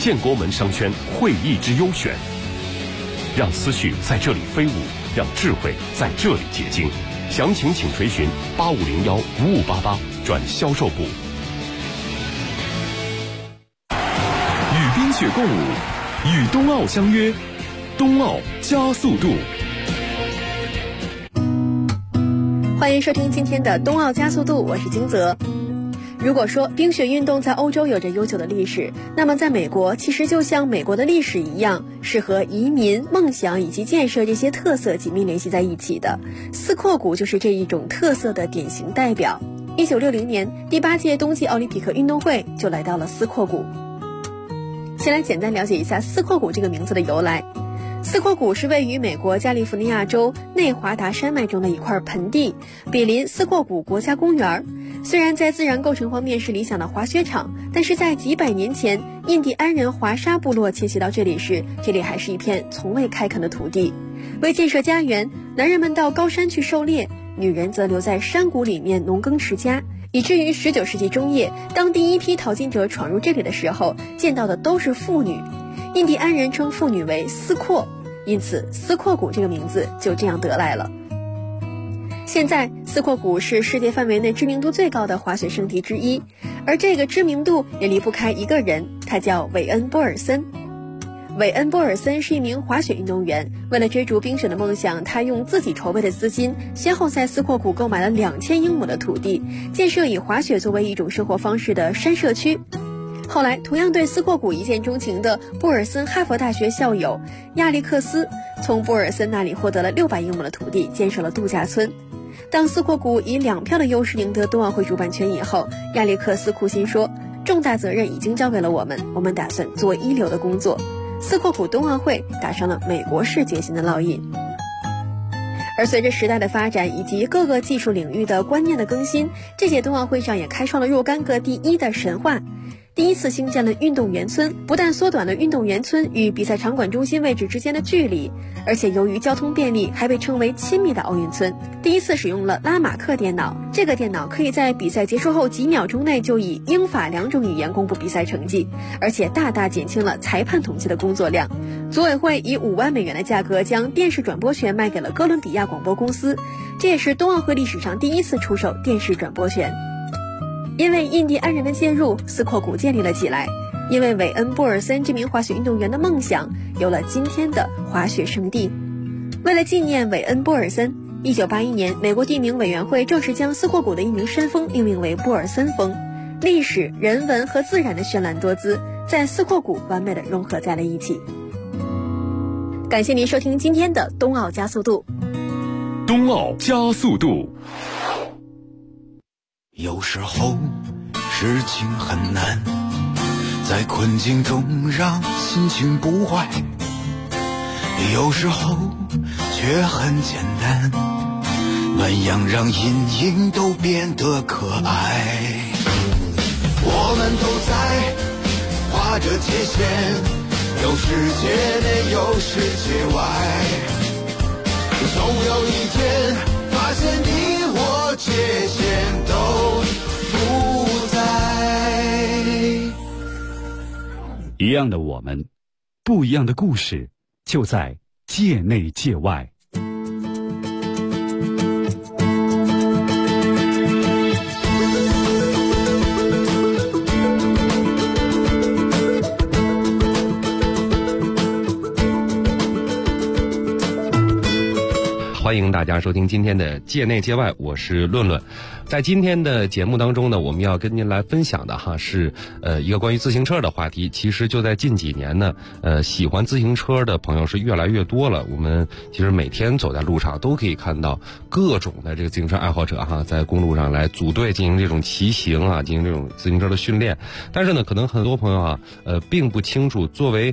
建国门商圈会议之优选，让思绪在这里飞舞，让智慧在这里结晶。详情请垂询8501-5588转销售部。与冰雪共舞，与冬奥相约，冬奥加速度。 欢迎收听今天的冬奥加速度，我是金泽。如果说冰雪运动在欧洲有着悠久的历史，那么在美国其实就像美国的历史一样，是和移民、梦想以及建设这些特色紧密联系在一起的。斯阔谷就是这一种特色的典型代表。1960年第8届冬季奥林匹克运动会就来到了斯阔谷。先来简单了解一下斯阔谷这个名字的由来。斯阔谷是位于美国加利福尼亚州内华达山脉中的一块盆地，毗邻斯阔谷国家公园。虽然在自然构成方面是理想的滑雪场，但是在几百年前印第安人华沙部落迁徙到这里时，这里还是一片从未开垦的土地。为建设家园，男人们到高山去狩猎，女人则留在山谷里面农耕持家，以至于19世纪中叶，当第一批淘金者闯入这里的时候，见到的都是妇女。印第安人称妇女为斯阔，因此斯阔谷这个名字就这样得来了。现在斯阔谷是世界范围内知名度最高的滑雪胜地之一，而这个知名度也离不开一个人，他叫韦恩·波尔森。韦恩·波尔森是一名滑雪运动员，为了追逐冰雪的梦想，他用自己筹备的资金，先后在斯阔谷购买了2000英亩的土地，建设以滑雪作为一种生活方式的山社区。后来同样对斯阔谷一见钟情的布尔森哈佛大学校友亚历克斯从布尔森那里获得了600英亩的土地，建设了度假村。当斯阔谷以2票的优势赢得冬奥会主办权以后，亚历克斯苦心说，重大责任已经交给了我们打算做一流的工作。斯阔谷冬奥会打上了美国式决心的烙印。而随着时代的发展以及各个技术领域的观念的更新，这届冬奥会上也开创了若干个第一的神话。第一次兴建了运动员村，不但缩短了运动员村与比赛场馆中心位置之间的距离，而且由于交通便利，还被称为亲密的奥运村。第一次使用了拉马克电脑，这个电脑可以在比赛结束后几秒钟内就以英法2种语言公布比赛成绩，而且大大减轻了裁判统计的工作量。组委会以$5万的价格将电视转播权卖给了哥伦比亚广播公司，这也是冬奥会历史上第一次出售电视转播权。因为印第安人的介入，斯阔谷建立了起来。因为韦恩·波尔森这名滑雪运动员的梦想，有了今天的滑雪圣地。为了纪念韦恩·波尔森，1981年，美国地名委员会正式将斯阔谷的一名山峰命名为波尔森峰。历史、人文和自然的绚烂多姿，在斯阔谷完美的融合在了一起。感谢您收听今天的冬奥加速度。 冬奥加速度。 有时候事情很难，在困境中让心情不坏，有时候却很简单，那样让阴影都变得可爱。我们都在划着界限，有世界内有世界外，总有一天发现你我界限都不在。 一样的我们，不一样的故事，就在界内界外。 欢迎大家收听今天的界内界外，我是论论。在今天的节目当中呢，我们要跟您来分享的是一个关于自行车的话题。其实就在近几年呢，喜欢自行车的朋友是越来越多了。我们其实每天走在路上都可以看到各种的这个自行车爱好者在公路上来组队进行这种骑行进行这种自行车的训练。但是呢，可能很多朋友并不清楚作为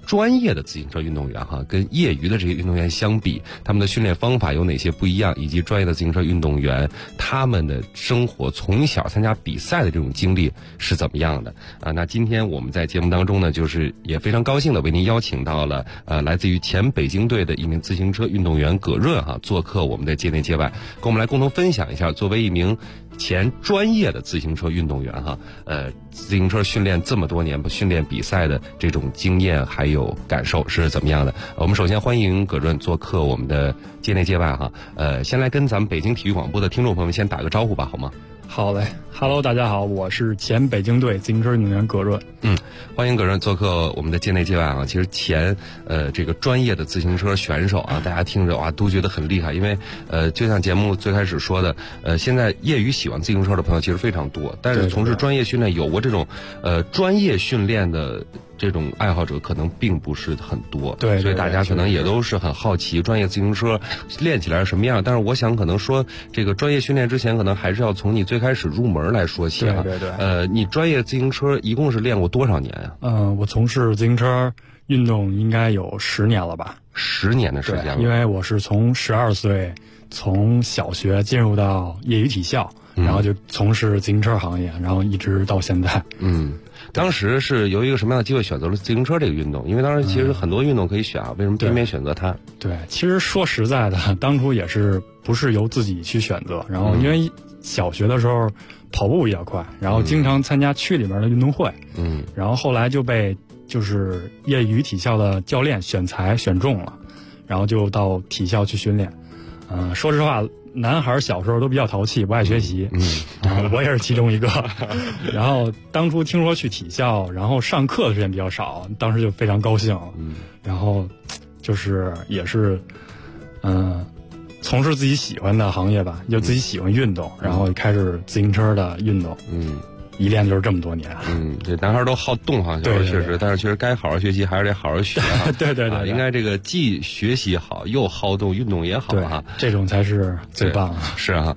专业的自行车运动员哈，跟业余的这些运动员相比，他们的训练方法有哪些不一样，以及专业的自行车运动员他们的生活从小参加比赛的这种经历是怎么样的啊？那今天我们在节目当中呢，就是也非常高兴的为您邀请到了来自于前北京队的一名自行车运动员葛润哈，做客我们的界内界外，跟我们来共同分享一下作为一名前专业的自行车运动员哈，自行车训练这么多年，训练比赛的这种经验还有感受是怎么样的？我们首先欢迎葛润做客我们的界内界外哈，先来跟咱们北京体育广播的听众朋友们先打个招呼吧，好吗？ 好嘞 ，Hello， 大家好，我是前北京队自行车运动员葛润。 欢迎葛润做客我们的界内界外啊。其实前这个专业的自行车选手啊，大家听着哇都觉得很厉害，因为就像节目最开始说的，现在业余喜欢自行车的朋友其实非常多，但是从事专业训练有过这种专业训练的这种爱好者可能并不是很多， 对， 所以大家可能也都是很好奇专业自行车练起来是什么样。但是我想可能说这个专业训练之前，可能还是要从你最开始入门来说起啊。 对。 你专业自行车一共是练过多少年呀？ 我从事自行车运动应该有10年了吧 ？10年的时间了。 因为我是从12岁从小学进入到业余体校，然后就从事自行车行业，然后一直到现在。 当时是由一个什么样的机会选择了自行车这个运动？因为当时其实很多运动可以选啊，为什么偏偏选择它？ 对，其实说实在的，当初也是不是由自己去选择，然后因为小学的时候跑步比较快，然后经常参加区里面的运动会，然后后来就被就是业余体校的教练选材选中了，然后就到体校去训练。说实话，男孩小时候都比较淘气，不爱学习，我也是其中一个。然后当初听说去体校，然后上课的时间比较少，当时就非常高兴，然后就是也是从事自己喜欢的行业吧，就自己喜欢运动，然后开始自行车的运动，一练就是这么多年。 这男孩都好动哈，确实，但是确实该好好学习还是得好好学啊。 对， 应该这个既学习好又好动，运动也好哈， 这种才是最棒的。 是啊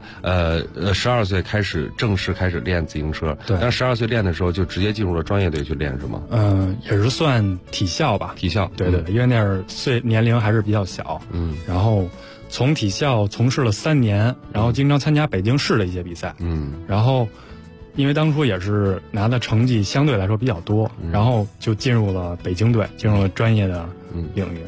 ，12岁正式开始练自行车， 对， 但12岁练的时候就直接进入了专业队去练是吗？ 也是算体校吧。 体校， 对，因为那是年龄还是比较小，然后从体校从事了3年，然后经常参加北京市的一些比赛，然后因为当初也是拿的成绩相对来说比较多，然后就进入了北京队，进入了专业的领域。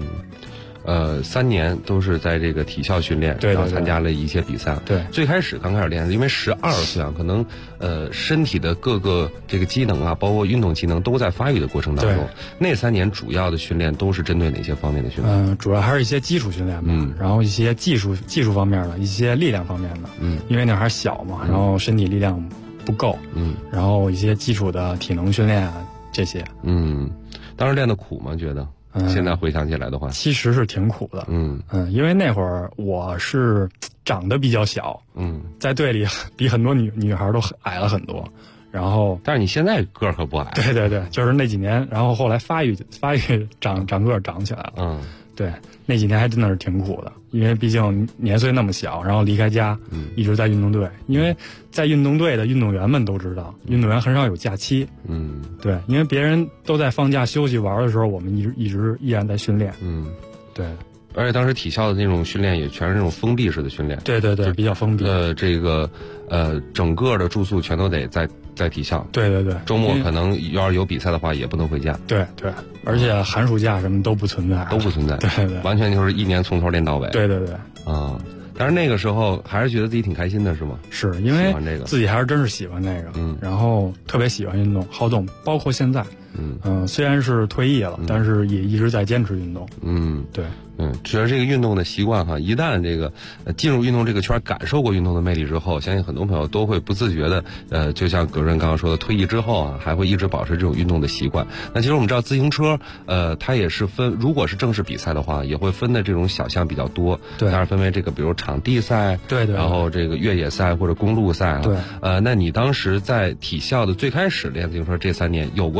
3年都是在这个体校训练， 对， 然后参加了一些比赛。 对， 最开始刚开始练，因为12岁啊，可能身体的各个这个机能啊，包括运动机能都在发育的过程当中。那3年主要的训练都是针对哪些方面的训练？ 主要还是一些基础训练吧，然后一些技术方面的，一些力量方面的。因为那还是小嘛，然后身体力量不够。然后一些基础的体能训练啊这些。 当时练的苦吗？觉得？现在回想起来的话， 其实是挺苦的。因为那会儿我是长得比较小，在队里比很多女孩都矮了很多。然后， 但是你现在个儿可不矮。 对，就是那几年，然后后来发育长个儿长起来了。对，那几年还真的是挺苦的，因为毕竟年岁那么小，然后离开家，一直在运动队。因为在运动队的运动员们都知道，运动员很少有假期。对，因为别人都在放假休息玩的时候，我们依然在训练。对。 而且当时体校的那种训练也全是那种封闭式的训练。 对，比较封闭。 这个整个的住宿全都得在体校。对。周末可能要是有比赛的话，也不能回家。 对，而且寒暑假什么都不存在。对， 完全就是一年从头练到尾。 对。 但是那个时候还是觉得自己挺开心的，是吗？ 是因为自己还是真是喜欢那个，然后特别喜欢运动，好动，包括现在，虽然是退役了，但是也一直在坚持运动。对。 只要这个运动的习惯哈，一旦这个进入运动这个圈，感受过运动的魅力之后，相信很多朋友都会不自觉的就像葛润刚刚说的，退役之后啊，还会一直保持这种运动的习惯。那其实我们知道自行车它也是分，如果是正式比赛的话，也会分的这种小项比较多。 对， 当然分为这个比如场地赛， 对， 然后这个越野赛或者公路赛啊。 对。 那你当时在体校的最开始练自行车这3年，有过这种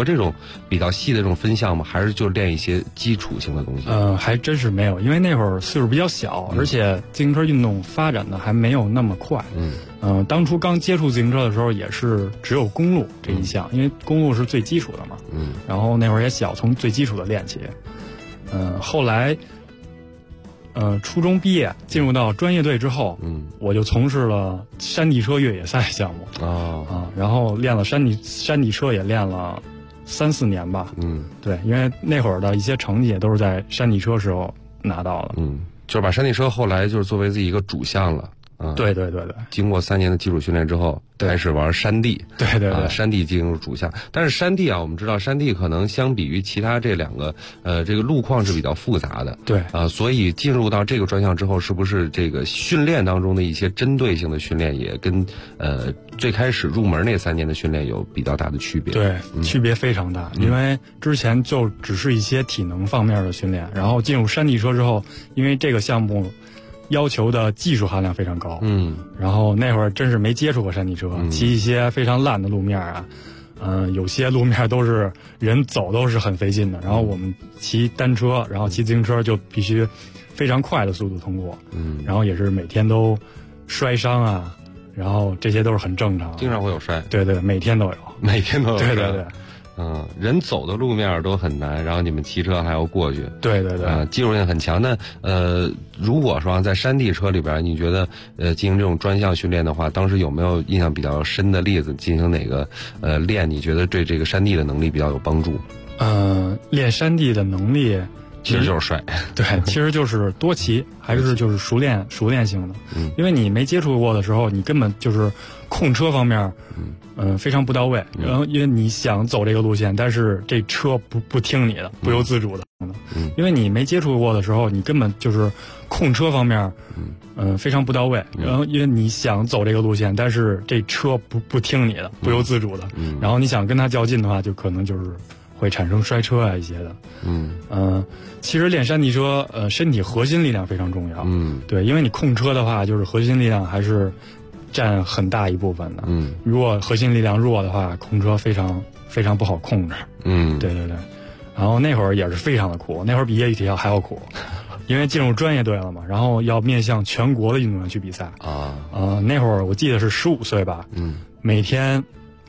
比较细的这种分项吗？还是就练一些基础性的东西？ 还真是没有，因为那会儿岁数比较小，而且自行车运动发展的还没有那么快。当初刚接触自行车的时候，也是只有公路这一项，因为公路是最基础的嘛。然后那会儿也小，从最基础的练起。后来。初中毕业进入到专业队之后，我就从事了山地车越野赛项目然后练了山地车也练了3-4年吧。对，因为那会儿的一些成绩也都是在山地车时候拿到的。 就是把山地车后来就是作为自己一个主项了。 对， 经过3年的基础训练之后，开始玩山地。 对， 山地进入主项。但是山地我们知道山地可能相比于其他这2个，这个路况是比较复杂的。 对所以进入到这个专项之后，是不是这个训练当中的一些针对性的训练也跟最开始入门那3年的训练有比较大的区别？ 对，区别非常大。因为之前就只是一些体能方面的训练，然后进入山地车之后，因为这个项目要求的技术含量非常高。然后那会儿真是没接触过山地车，骑一些非常烂的路面有些路面都是人走都是很费劲的。然后我们骑单车，然后骑自行车就必须非常快的速度通过。然后也是每天都摔伤然后这些都是很正常， 经常会有摔。 对，每天都有，对。 人走的路面都很难，然后你们骑车还要过去。 对， 技术性很强。那如果说在山地车里边，你觉得进行这种专项训练的话，当时有没有印象比较深的例子？进行哪个练？你觉得对这个山地的能力比较有帮助？ 练山地的能力其实就是摔。 对，其实就是多骑，还是就是熟练性的。因为你没接触过的时候，你根本就是控车方面非常不到位。然后因为你想走这个路线，但是这车不听你的，不由自主的。因为你没接触过的时候，你根本就是控车方面非常不到位。然后因为你想走这个路线，但是这车不听你的，不由自主的。然后你想跟它较劲的话，就可能就是会产生摔车一些的。其实练山地车身体核心力量非常重要。对，因为你控车的话，就是核心力量还是占很大一部分的。如果核心力量弱的话，控车非常不好控制。对。然后那会儿也是非常的苦，那会儿比业余体校还要苦。因为进入专业队了嘛，然后要面向全国的运动员去比赛那会儿我记得是15岁吧。每天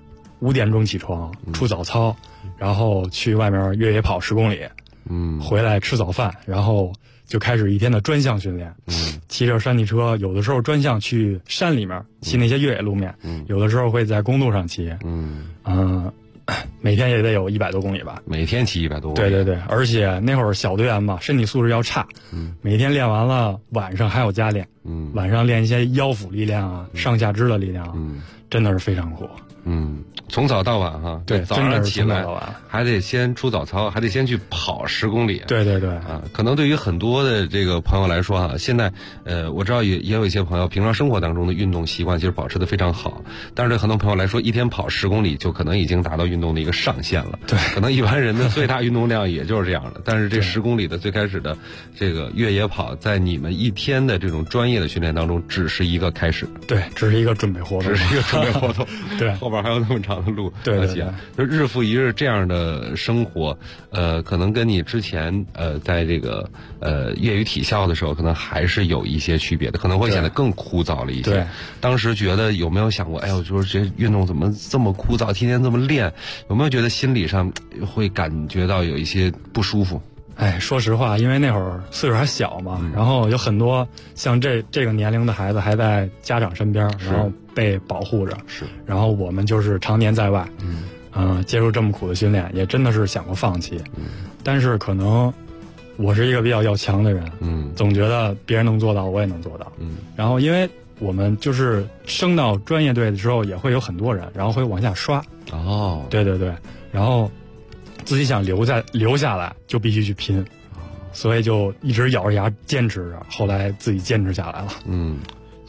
5点钟起床，出早操，然后去外面越野跑10公里，回来吃早饭，然后就开始一天的专项训练。骑着山地车，有的时候专项去山里面骑那些越野路面，有的时候会在公路上骑。每天也得有100多公里吧。 每天骑100多公里。 对，而且那会儿小队员嘛，身体素质要差。每天练完了，晚上还要加练。晚上练一些腰腹力量上下肢的力量。真的是非常苦。 从早到晚对， 早上起来还得先出早操，还得先去跑10公里。 对可能对于很多的这个朋友来说现在我知道也有一些朋友平常生活当中的运动习惯其实保持得非常好，但是对很多朋友来说，一天跑10公里就可能已经达到运动的一个上限了。 对， 可能一般人的最大运动量也就是这样的。但是这10公里的最开始的这个越野跑，在你们一天的这种专业的训练当中，只是一个开始。 对，只是一个准备活动。 对，后边还有那么长的路。 对， 就日复一日这样的生活，可能跟你之前在这个业余体校的时候，可能还是有一些区别的，可能会显得更枯燥了一些。 对， 当时觉得有没有想过，我说这运动怎么这么枯燥，天天这么练，有没有觉得心理上会感觉到有一些不舒服？ 说实话，因为那会儿岁数还小嘛，然后有很多像这个年龄的孩子还在家长身边，然后被保护着。然后我们就是常年在外，接受这么苦的训练，也真的是想过放弃。但是可能我是一个比较要强的人，总觉得别人能做到，我也能做到。然后因为我们就是升到专业队的时候，也会有很多人，然后会往下刷。对，然后自己想留下来就必须去拼，所以就一直咬着牙坚持着，后来自己坚持下来了。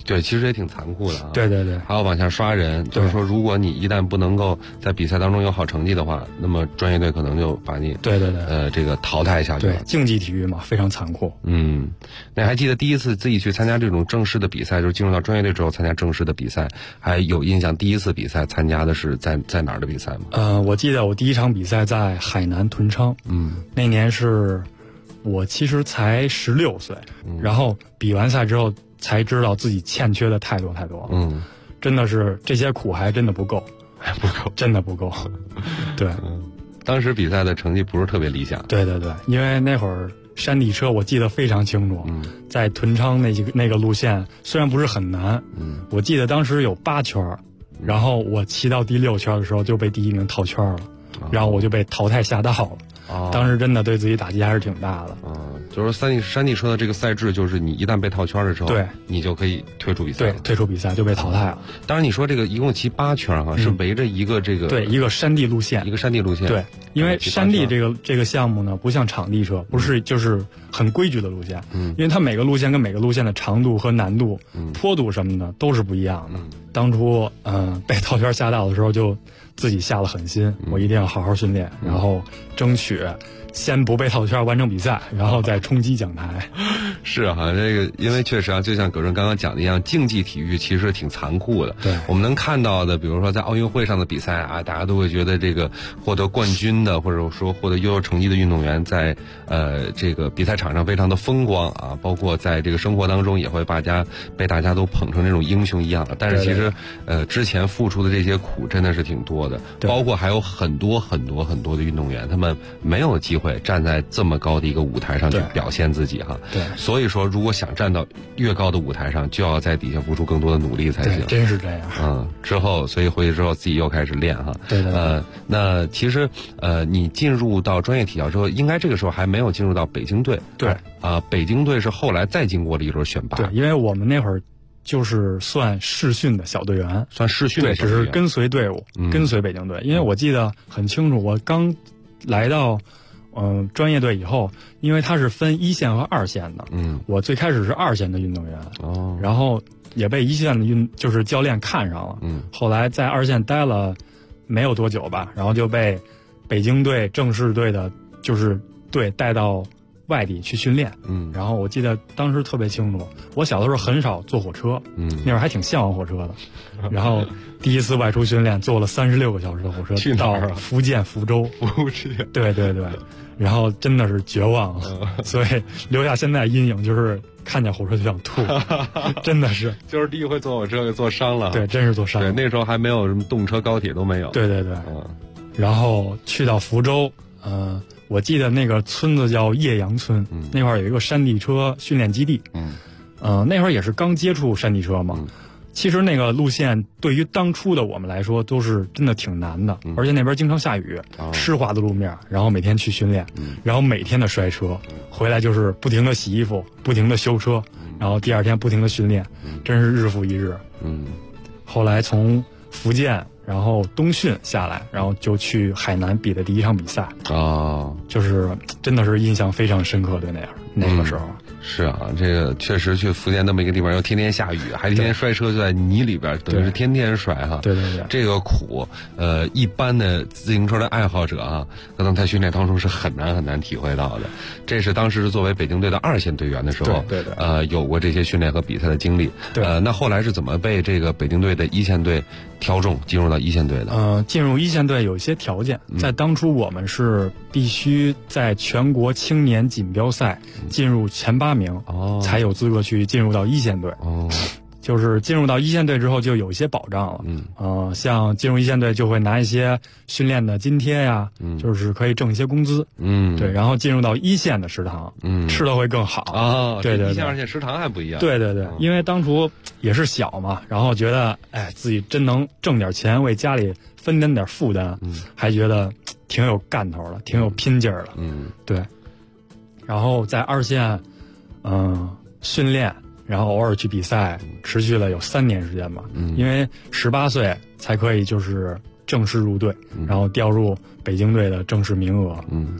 对，其实也挺残酷的啊。 对对对， 还要往下刷人，就是说，如果你一旦不能够在比赛当中有好成绩的话，那么专业队可能就把你这个淘汰下去了。 对，竞技体育嘛，非常残酷。 那还记得第一次自己去参加这种正式的比赛，就是进入到专业队之后参加正式的比赛，还有印象第一次比赛参加的是在哪儿的比赛吗？ 我记得我第一场比赛在海南屯昌。那年是我其实才16岁，然后比完赛之后才知道自己欠缺的太多太多了。真的是这些苦还真的不够，真的不够。对， 当时比赛的成绩不是特别理想。 对对对，因为那会儿山地车我记得非常清楚，在屯昌那个路线虽然不是很难，我记得当时有8圈，然后我骑到第6圈的时候就被第1名套圈了，然后我就被淘汰下道了。当时真的对自己打击还是挺大的。 就是山地车的这个赛制，就是你一旦被套圈的时候， 对， 你就可以退出比赛。 对，退出比赛就被淘汰了。 当然，你说这个一共骑8圈哈，是围着一个这个对一个山地路线，对，因为山地这个项目呢，不像场地车，不是就是很规矩的路线，因为它每个路线跟每个路线的长度和难度、坡度什么的都是不一样的。当初被套圈下道的时候，就自己下了狠心，我一定要好好训练，然后争取先不被套圈完成比赛，然后再冲击讲台。 是哈，这个因为确实啊，就像葛顺刚刚讲的一样，竞技体育其实挺残酷的。 对， 我们能看到的，比如说在奥运会上的比赛啊，大家都会觉得这个获得冠军的，或者说获得优秀成绩的运动员，在这个比赛场上非常的风光啊，包括在这个生活当中也会被大家都捧成这种英雄一样的。但是其实之前付出的这些苦真的是挺多的，包括还有很多的运动员，他们没有机会站在这么高的一个舞台上去表现自己哈。 对， 所以说如果想站到越高的舞台上，就要在底下付出更多的努力才行。 真是这样。 所以回去之后自己又开始练哈。 对。 那其实你进入到专业体校之后，应该这个时候还没有进入到北京队。 对。 北京队是后来再经过了一轮选拔。 对，因为我们那会儿就是算试训的小队员，对，只是跟随队伍，跟随北京队。因为我记得很清楚，我刚来到专业队以后，因为它是分1线和2线的，我最开始是2线的运动员，然后也被1线的就是教练看上了，后来在2线待了没有多久吧，然后就被北京队正式队的就是队带到外地去训练，然后我记得当时特别清楚，我小的时候很少坐火车，那会儿还挺向往火车的，然后第一次外出训练坐了36个小时的火车到福建福州，对，然后真的是绝望，所以留下现在阴影就是看见火车就想吐，真的是， 就是第一回坐火车给坐伤了， 对，真是坐伤了， 对，那时候还没有什么动车高铁都没有， 对，然后去到福州，我记得那个村子叫叶阳村，那块儿有一个山地车训练基地，那会儿也是刚接触山地车嘛。其实那个路线对于当初的我们来说都是真的挺难的，而且那边经常下雨，湿滑的路面，然后每天去训练，然后每天的摔车，回来就是不停的洗衣服，不停的修车，然后第2天不停的训练，真是日复一日。后来从福建然后冬训下来，然后就去海南比的第1场比赛，就是真的是印象非常深刻，对那个时候。 是啊，这个确实去福建那么一个地方，又天天下雨，还天天摔车，就在泥里边，等于是天天摔哈。 对， 这个苦，一般的自行车的爱好者啊，可能在训练当中是很难体会到的。这是当时是作为北京队的2线队员的时候， 对， 有过这些训练和比赛的经历。那后来是怎么被这个北京队的1线队挑中，进入到1线队的？ 进入1线队有一些条件，在当初我们是必须在全国青年锦标赛进入前8名，才有资格去进入到1线队。就是进入到1线队之后就有一些保障了，像进入1线队就会拿一些训练的津贴呀，就是可以挣一些工资，对，然后进入到1线的食堂，吃的会更好对，1 线2线食堂还不一样， 对，因为当初也是小嘛，然后觉得自己真能挣点钱为家里分担点负担，还觉得挺有干头的，挺有拼劲儿的，对，然后在2线训练，然后偶尔去比赛，持续了有3年时间吧。因为18岁才可以就是正式入队，然后调入北京队的正式名额。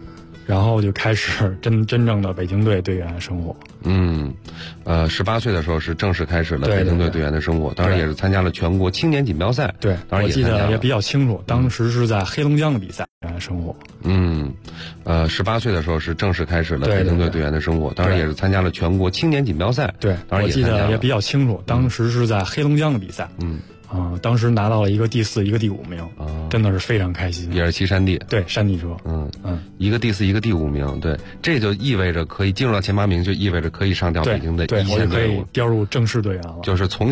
然后就开始真正的北京队队员生活。 18岁的时候是正式开始了北京队队员的生活，当然也是参加了全国青年锦标赛。 对， 当然我记得也比较清楚，当时是在黑龙江的比赛生活。 18岁的时候是正式开始了北京队队员的生活，当然也是参加了全国青年锦标赛。 对， 当然我记得也比较清楚，当时是在黑龙江的比赛。当时拿到了一个第4，一个第5名，真的是非常开心。 也是骑山地， 对，山地车， 一个第4，一个第5名，对，这就意味着可以进入到前8名，就意味着可以上调北京的一线队伍， 我就可以调入正式队员了。 就是从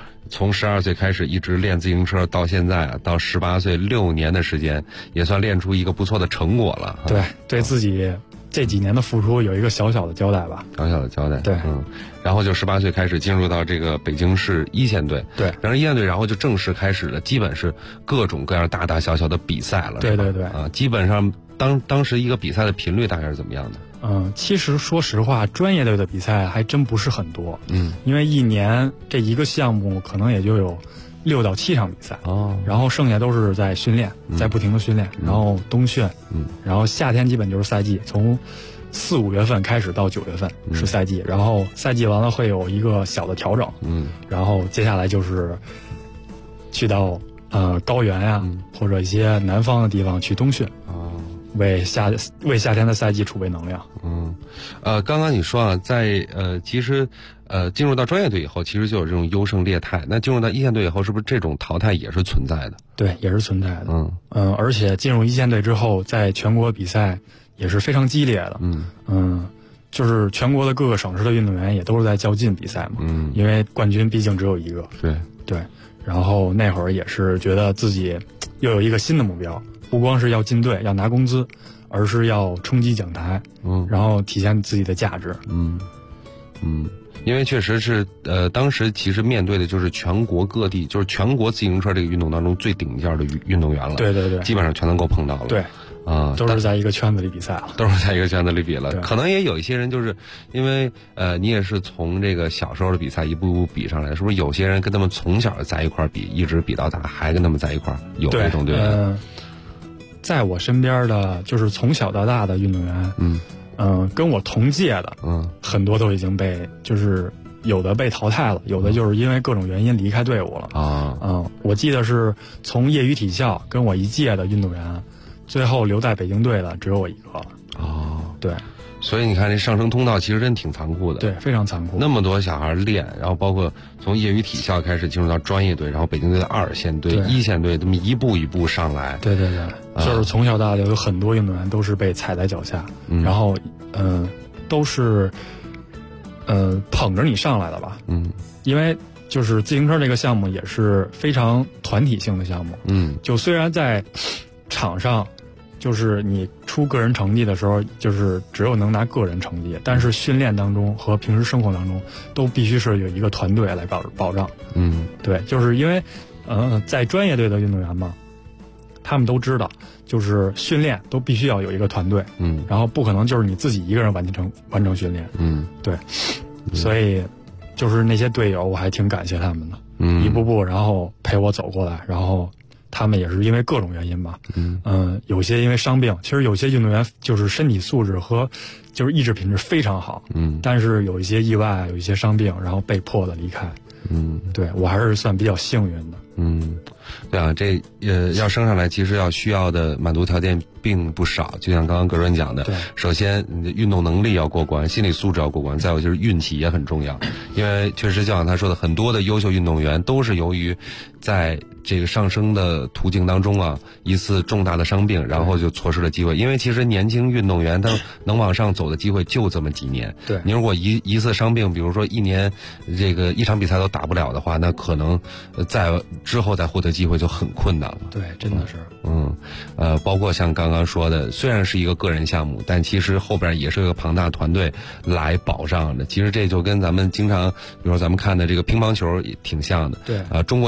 12岁开始一直练自行车到现在，到18岁6年的时间，也算练出一个不错的成果了。 对，对自己这几年的付出有一个小小的交代吧。 小小的交代， 对， 然后就18岁开始进入到这个北京市一线队， 对， 然后一线队，然后就正式开始了，基本是各种各样大大小小的比赛了， 对， 基本上当时一个比赛的频率大概是怎么样的？ 其实说实话，专业队的比赛还真不是很多，因为一年这一个项目可能也就有6到7场比赛，然后剩下都是在训练，在不停的训练，然后冬训，然后夏天基本就是赛季，从4、5月份开始到9月份是赛季，然后赛季完了会有一个小的调整，然后接下来就是去到高原呀，或者一些南方的地方去冬训，为夏天的赛季储备能量。 刚刚你说啊，在其实进入到专业队以后，其实就有这种优胜劣汰。那进入到一线队以后，是不是这种淘汰也是存在的？ 对，也是存在的。而且进入一线队之后，在全国比赛也是非常激烈的。就是全国的各个省市的运动员也都是在较劲比赛嘛。因为冠军毕竟只有一个。对。然后那会儿也是觉得自己又有一个新的目标，不光是要进队要拿工资，而是要冲击奖台，然后体现自己的价值。 因为确实是当时其实面对的就是全国各地，就是全国自行车这个运动当中最顶尖的运动员了。 对， 基本上全能够碰到了。 对。都是在一个圈子里比赛了， 都是在一个圈子里比了。可能也有一些人就是因为你也是从这个小时候的比赛一步步比上来，是不是有些人跟他们从小在一块比，一直比到大，还跟他们在一块有这种对比？ 在我身边的就是从小到大的运动员，跟我同届的，很多都已经被就是有的被淘汰了，有的就是因为各种原因离开队伍了。我记得是从业余体校跟我一届的运动员。最后留在北京队的只有我一个。对， 所以你看这上升通道其实真挺残酷的。 对，非常残酷。 那么多小孩练，然后包括从业余体校开始进入到专业队，然后北京队的2线队、1线队，这么一步一步上来。 对，就是从小到大有很多运动员都是被踩在脚下，然后都是捧着你上来的吧。因为就是自行车这个项目也是非常团体性的项目。就虽然在场上，就是你出个人成绩的时候，就是只有能拿个人成绩，但是训练当中和平时生活当中，都必须是有一个团队来保障。对，就是因为，在专业队的运动员嘛，他们都知道，就是训练都必须要有一个团队。然后不可能就是你自己一个人完成训练。对，所以就是那些队友，我还挺感谢他们的，一步步然后陪我走过来，然后。他们也是因为各种原因吧，有些因为伤病，其实有些运动员就是身体素质和就是意志品质非常好，但是有一些意外，有一些伤病，然后被迫的离开，对我还是算比较幸运的。 对啊，这要升上来，其实需要的满足条件并不少。就像刚刚葛润讲的，首先你的运动能力要过关，心理素质要过关，再有就是运气也很重要。因为确实就像他说的，很多的优秀运动员都是由于在这个上升的途径当中啊，一次重大的伤病，然后就错失了机会。因为其实年轻运动员他能往上走的机会就这么几年。 对， 你如果一次伤病，比如说一年这个一场比赛都打不了的话，那可能在之后再获得机会就很困难了。 对，真的是。 包括像刚刚说的，虽然是一个个人项目，但其实后边也是一个庞大团队来保障的。其实这就跟咱们经常，比如说咱们看的这个乒乓球也挺像的。 对， 中国经常出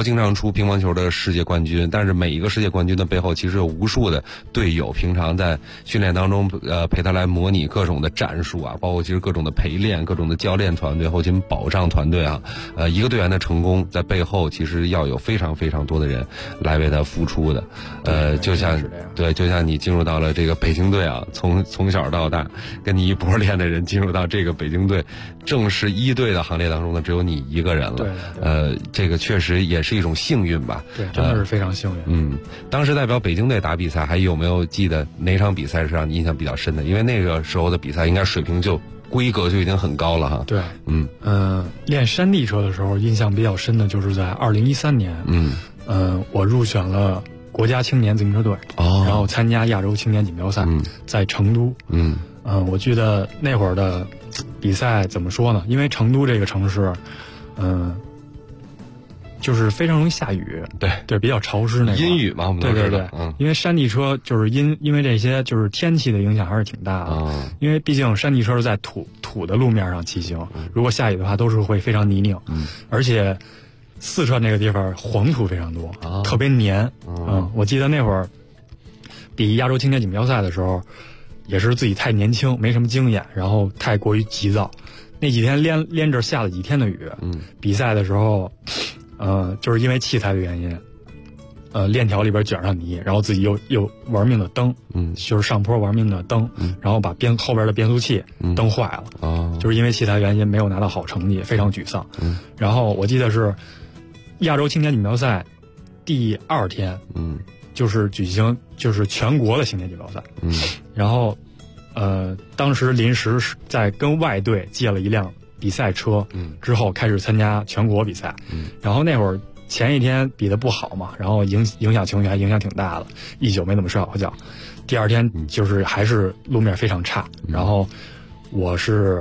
出乒乓球的世界冠军，但是每一个世界冠军的背后其实有无数的队友，平常在训练当中陪他来模拟各种的战术啊，包括其实各种的陪练、各种的教练团队、后勤保障团队啊，一个队员的成功在背后其实要有非常非常多的人来为他付出的。就像你进入到了这个北京队啊，从小到大跟你一波练的人进入到这个北京队正式一队的行列当中呢，只有你一个人了。对，这个确实也是一种幸运吧。 对，真的是非常幸运。 当时代表北京队打比赛，还有没有记得哪场比赛是让你印象比较深的？因为那个时候的比赛应该水平规格就已经很高了哈。 对，练山地车的时候印象比较深的就是在2013年，我入选了国家青年自行车队，然后参加亚洲青年锦标赛，在成都。我记得那会儿的比赛怎么说呢？因为成都这个城市，就是非常容易下雨，对，比较潮湿那种阴雨嘛，我们都知道。 对，因为山地车就是因为这些就是天气的影响还是挺大的。因为毕竟山地车是在土的路面上骑行，如果下雨的话都是会非常泥泞。而且四川这个地方黄土非常多，特别黏。我记得那会儿比亚洲青年锦标赛的时候，也是自己太年轻，没什么经验，然后太过于急躁。那几天连着下了几天的雨，比赛的时候。就是因为器材的原因，链条里边卷上泥，然后自己又玩命的蹬，就是上坡玩命的蹬，然后把后边的变速器蹬坏了，就是因为器材原因没有拿到好成绩，非常沮丧。然后我记得是亚洲青年锦标赛第2天，就是举行就是全国的青年锦标赛，然后当时临时在跟外队借了一辆比赛车，之后开始参加全国比赛，然后那会儿前一天比的不好嘛，然后影响情绪还影响挺大的，一宿没怎么睡好觉。第2天就是还是路面非常差，然后我是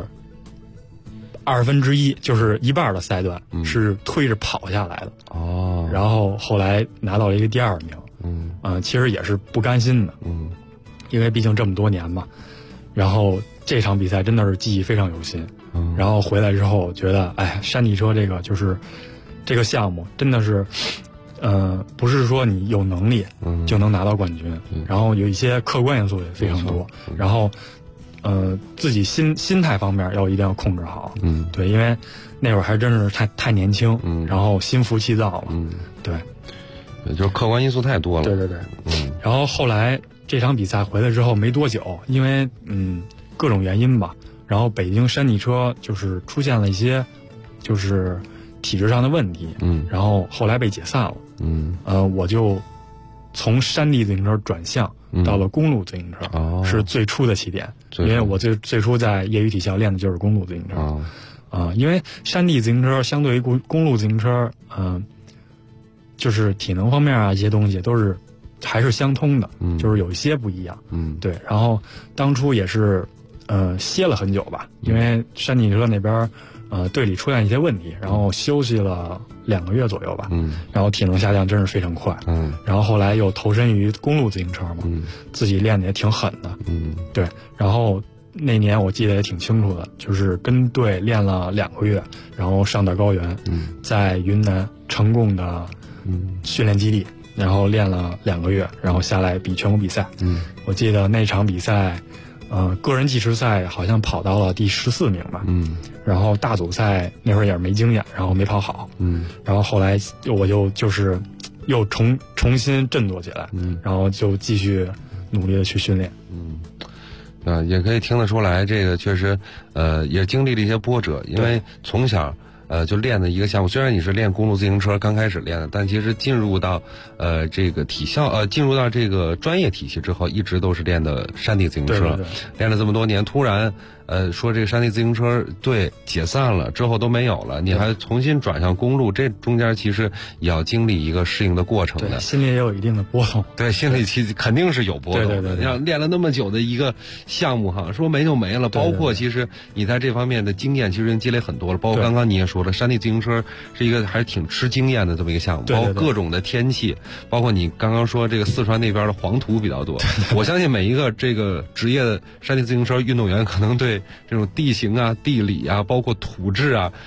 1/2，就是一半的赛段是推着跑下来的。然后后来拿到了一个第2名，其实也是不甘心的，因为毕竟这么多年嘛。然后这场比赛真的是记忆非常犹新。然后回来之后觉得，山地车这个就是这个项目真的是，不是说你有能力就能拿到冠军，然后有一些客观因素也非常多，然后自己心态方面一定要控制好，对，因为那会儿还真是太年轻，然后心浮气躁了，对， 就是客观因素太多了， 对，然后后来这场比赛回来之后没多久，因为各种原因吧。然后北京山地车就是出现了一些，就是体制上的问题，然后后来被解散了，我就从山地自行车转向到了公路自行车，是最初的起点，因为我最初在业余体校练的就是公路自行车，因为山地自行车相对于公路自行车，就是体能方面一些东西都是还是相通的，就是有一些不一样，对，然后当初也是。歇了很久吧，因为山地车那边队里出现一些问题，然后休息了2个月左右吧，然后体能下降真是非常快，然后后来又投身于公路自行车嘛，自己练的也挺狠的，对，然后那年我记得也挺清楚的，就是跟队练了2个月，然后上到高原，在云南成贡的训练基地，然后练了2个月，然后下来比全国比赛，我记得那场比赛。个人计时赛好像跑到了第14名吧，然后大组赛那会儿也是没经验，然后没跑好，然后后来我就是又重新振作起来，然后就继续努力的去训练， 也可以听得出来，这个确实也经历了一些波折，因为从小就练的一个项目，虽然你是练公路自行车刚开始练的，但其实进入到这个体校进入到这个专业体系之后，一直都是练的山地自行车，练了这么多年，突然说这个山地自行车队解散了之后都没有了，你还重新转向公路，这中间其实也要经历一个适应的过程的， 对，心里也有一定的波动， 对，心里其实肯定是有波动的，像练了那么久的一个项目哈，说没就没了，包括其实你在这方面的经验其实积累很多了，包括刚刚你也说了，山地自行车是一个还是挺吃经验的这么一个项目，包括各种的天气，包括你刚刚说这个四川那边的黄土比较多，我相信每一个这个职业的山地自行车运动员可能对这种地形啊、地理啊，包括土质啊， 对，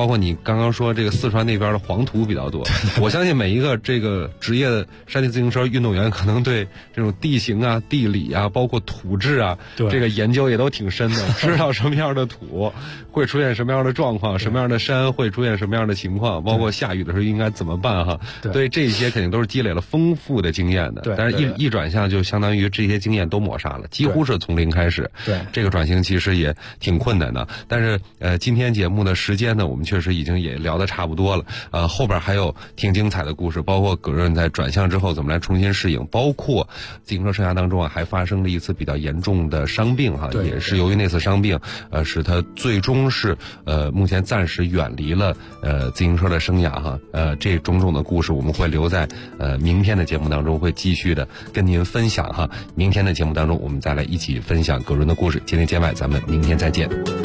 包括你刚刚说这个四川那边的黄土比较多，我相信每一个这个职业的山地自行车运动员可能对这种地形啊、地理啊，包括土质啊，这个研究也都挺深的，知道什么样的土会出现什么样的状况，什么样的山会出现什么样的情况，包括下雨的时候应该怎么办哈。对，这些肯定都是积累了丰富的经验的。但是一转向就相当于这些经验都抹杀了，几乎是从零开始。 对， 这个转型其实也挺困难的。但是今天节目的时间呢，我们确实已经也聊得差不多了。后边还有挺精彩的故事，包括葛润在转向之后怎么来重新适应，包括自行车生涯当中还发生了一次比较严重的伤病哈，也是由于那次伤病使他最终是目前暂时远离了自行车的生涯哈。这种种的故事我们会留在明天的节目当中，会继续的跟您分享哈。明天的节目当中我们再来一起分享葛润的故事。今天见外，咱们明天再见。